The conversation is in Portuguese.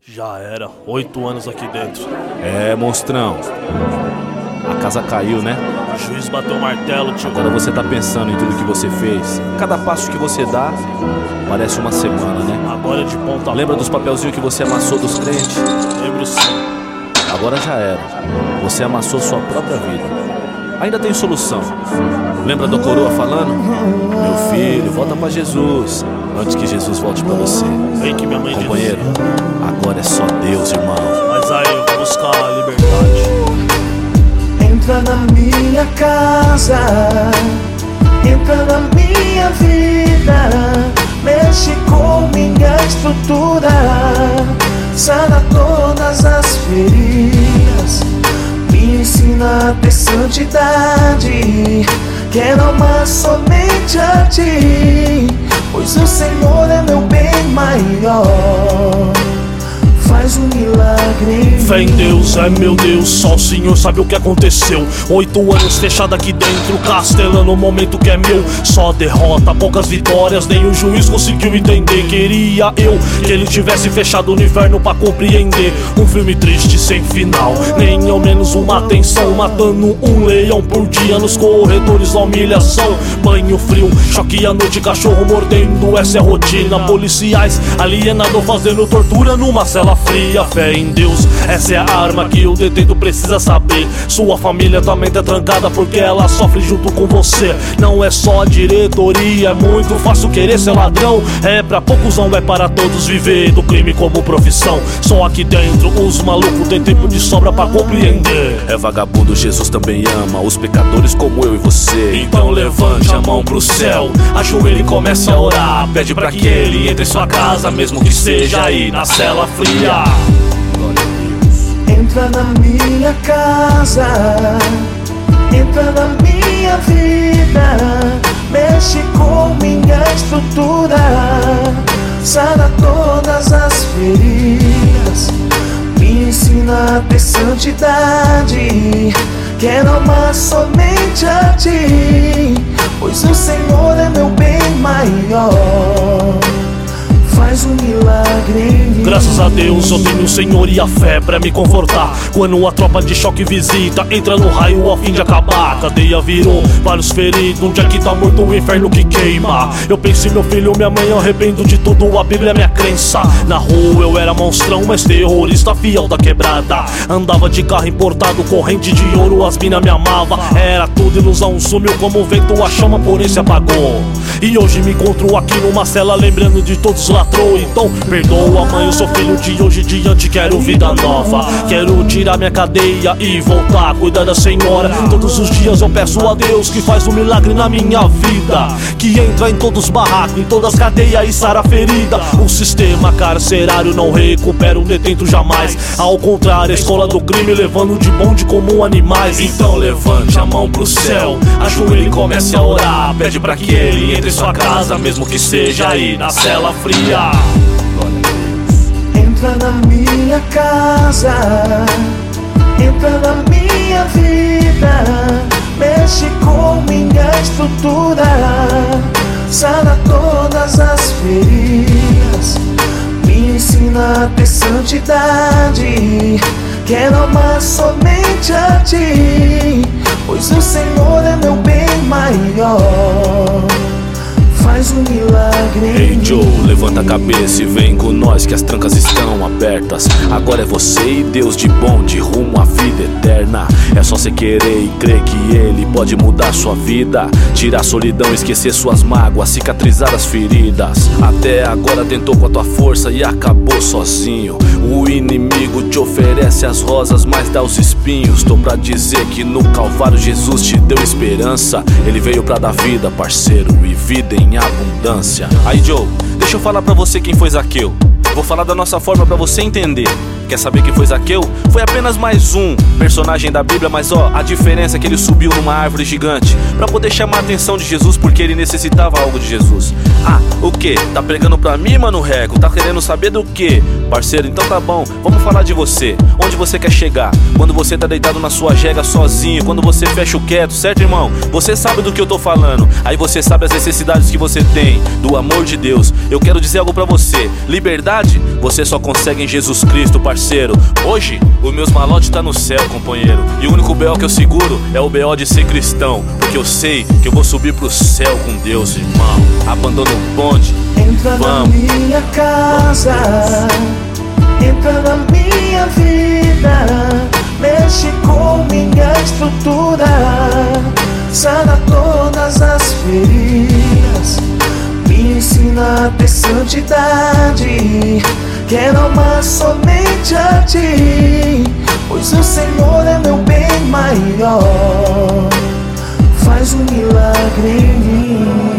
Já era, 8 anos aqui dentro. É, monstrão. A casa caiu, né? O juiz bateu o martelo, tio. Agora você tá pensando em tudo que você fez. Cada passo que você dá parece uma semana, né? Agora é de ponta. Lembra dos papelzinhos que você amassou dos crentes? Lembro sim. Agora já era. Você amassou sua própria vida. Ainda tem solução. Lembra da coroa falando? Meu filho, volta pra Jesus antes que Jesus volte pra você. Vem que minha mãe Companheiro, agora é só Deus, irmão. Mas aí eu vou buscar a liberdade. Entra na minha casa, entra na minha vida, mexe com minha estrutura, sana todas as feridas, me ensina a ter santidade. Quero amar somente a ti, pois o Senhor é meu bem maior. Faz um milagre em mim. Fé em Deus, é meu Deus, só o Senhor sabe o que aconteceu. 8 anos fechado aqui dentro, castelando o momento que é meu. Só derrota, poucas vitórias, nem o juiz conseguiu entender. Queria eu que ele tivesse fechado o inferno pra compreender. Um filme triste sem final, nem ao menos uma atenção. Matando um leão por dia nos corredores da humilhação. Banho frio, choque à noite, cachorro mordendo, essa é a rotina. Policiais alienado fazendo tortura numa cela fria. Fé em Deus, essa é a arma que o detento precisa saber. Sua família também tá trancada porque ela sofre junto com você. Não é só a diretoria, é muito fácil querer ser ladrão. É pra poucos, não é para todos viver do crime como profissão. Só aqui dentro os malucos têm tempo de sobra pra compreender. É vagabundo, Jesus também ama os pecadores como eu e você. Então levante a mão pro céu, ajoelhe e comece a orar. Pede pra que ele entre em sua casa, mesmo que seja aí na cela fria. Entra na minha casa, entra na minha vida, mexe com minha estrutura, sana todas as feridas, me ensina a ter santidade. Quero amar somente a ti, pois o Senhor é meu bem maior. Faz um milagre em mim. Graças a Deus eu tenho o Senhor e a fé pra me confortar. Quando a tropa de choque visita, entra no raio a fim de acabar. A cadeia virou vários feridos, onde aqui tá morto o inferno que queima. Eu penso em meu filho, minha mãe, eu arrependo de tudo, a Bíblia é minha crença. Na rua eu era monstrão, mas terrorista fiel da quebrada. Andava de carro importado, corrente de ouro, as mina me amava. Era tudo ilusão, sumiu como o vento, a chama porém se apagou. E hoje me encontro aqui numa cela lembrando de todos os ladrões. Então perdoa, mãe, eu sou filho de hoje em diante, quero vida nova. Quero tirar minha cadeia e voltar a cuidar da senhora. Todos os dias eu peço a Deus que faz um milagre na minha vida, que entra em todos os barracos, em todas as cadeias e sara a ferida. O sistema carcerário não recupera um detento jamais. Ao contrário, a escola do crime levando de bonde como animais. Então levante a mão pro céu, ajoelhe e comece a orar. Pede pra que ele entre em sua casa, mesmo que seja aí na cela fria. Entra na minha casa, entra na minha vida, mexe com minha estrutura, sana todas as feridas, me ensina a ter santidade. Quero amar somente a ti, pois o Senhor é meu bem maior. Faz um milagre em Ei Joe, levanta a cabeça e vem com nós que as trancas estão abertas. Agora é você e Deus de bonde rumo à vida eterna. É só você querer e crer que Ele pode mudar sua vida, tirar a solidão, esquecer suas mágoas, cicatrizar as feridas. Até agora tentou com a tua força e acabou sozinho. O inimigo te oferece as rosas, mas dá os espinhos. Tô pra dizer que no Calvário Jesus te deu esperança. Ele veio pra dar vida, parceiro, e vida em abundância. Aí Joe, deixa eu falar pra você quem foi Zaqueu. Vou falar da nossa forma pra você entender. Quer saber quem foi Zaqueu? Foi apenas mais um personagem da Bíblia, mas ó, a diferença é que ele subiu numa árvore gigante pra poder chamar a atenção de Jesus, porque ele necessitava algo de Jesus. Ah, o que? Tá pregando pra mim, mano Reco? Tá querendo saber do que? Parceiro, então tá bom, vamos falar de você. Onde você quer chegar? Quando você tá deitado na sua jega sozinho, quando você fecha o quieto, certo, irmão? Você sabe do que eu tô falando. Aí você sabe as necessidades que você tem do amor de Deus. Eu quero dizer algo pra você: liberdade você só consegue em Jesus Cristo, parceiro. Hoje, os meus malotes tá no céu, companheiro, e o único B.O. que eu seguro é o B.O. de ser cristão, porque eu sei que eu vou subir pro céu com Deus, irmão. Abandona o bonde, entra vamos. na minha casa, entra na minha vida, mexe com minha estrutura, sana todas as feridas, me ensina a ter santidade. Quero amar somente a ti, pois o Senhor é meu bem maior. Faz um milagre em mim.